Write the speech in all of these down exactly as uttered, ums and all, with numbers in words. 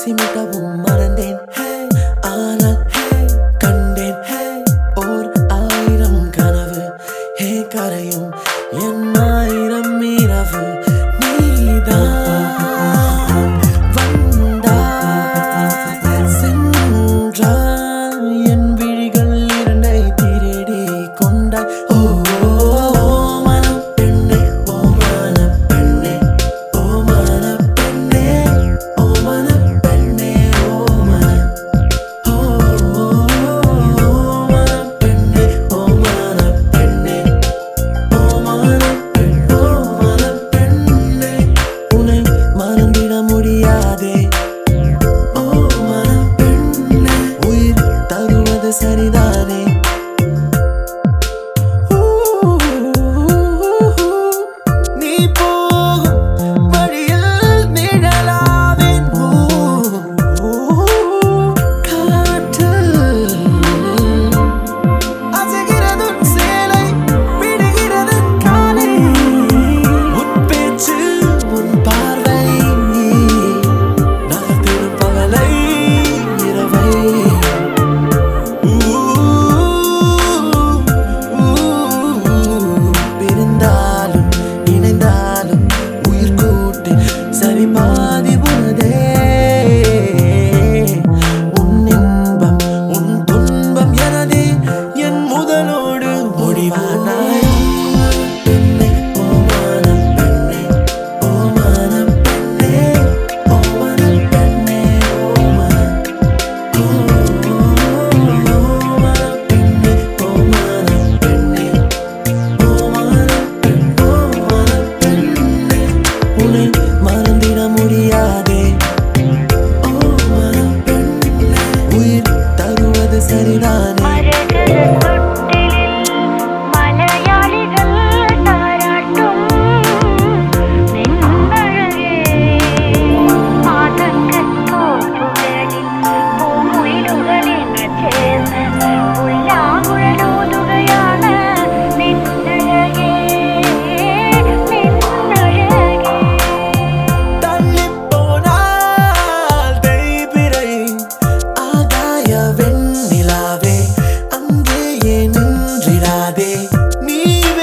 சிமிட்டவும் மறந்தேன். ஆனால் கண்டேன் ஓர் ஆயிரம் கனவு. ஹே கரையும் என் ஆயிரம் இரவு. நீதான் வந்தாய் சென்றாய் என் விழிகள் இரண்டை திருடி கொண்டாய். ஓ மனம் பெண்ணே, ஓ மனம் பெண்ணே, ஓ மனம் பெண்ணே, ஓ மனம் பெண்ணே, ஓ மனம் ஓ மனம் பெண்ணே, ஓ மனம் பெண்ணே, ஓ மனம் பெண் ஓ மனம் பெண்ணே. உன்னை மறந்திட முடியாதே. ஓ மனம் பெண்ணே, உயிர் தருவது சரிதானே. நீ போகும் வழியில் நிழலாவேன். காற்றில் அசைகிறது உன் சேலை, விடுகிறது காலை. உன் பேச்சு, உன் பார்வை நகர்த்திடும் பகலை இரவை. பிரிந்தாலும் இணைந்தாலும் உயிர் கூட்டி சரி பாதி உனதே. உன் இன்பம் உன் துன்பம் எனதே. என் முதலோடு முடிவானாய். பெண்ணே, ஓ மனம் பெண்ணே, ஓ மனம் பெண்ணே, ஓ மனம் பெண்ணே, ஓ மனம் ஓ மனம் பெண்ணே, ஓ மனம் பெண்ணே, ஓ மனம் பெண் ஓ மனம் பெண்ணே. உன்னை மறந்திட முடியாதே. ஓ மனம் பெண்ணே, உயிர் தருவது சரிதானே. மரகத தொட்டிலில் மலையாளிகள் தாராட்டும் நின்னழகே. மாதங்கத் தோப்புகளில் பூங்குயிலுகள் என்று சேர்ந்த புல்லாங்குழலூதுகையான நின்னழகே, நின்னழகே. தள்ளிப் போனால் தேய்பிறை ஆகாய வெண்ணிலாவே. அங்கேயே நின்றிடாதே. நீ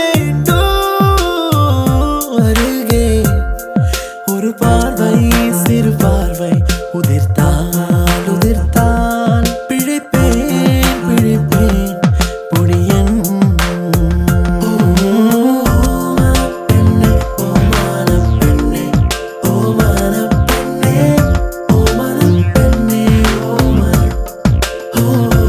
வேண்டும் அருகே. ஒரு பார்வை சிறு பார்வை உதிர்த்தால் உதிர்த்தால் பிழைப்பேன் பிழைப்பேன் பொடியன். ஓ மனம் பெண்ணே, ஓ மனம் பெண்ணே, ஓ மனம் பெண்ணே, ஓ மனம் பெண்ணே, ஓ மனம் ஓ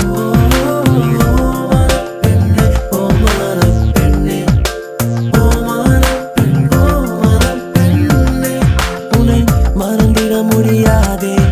மனம் பெண்ணே, ஓ மனம் பெண்ணே, ஓ மனம் பெண் ஓ மனம் பெண்ணே. உன்னை மறந்திட முடியாதே.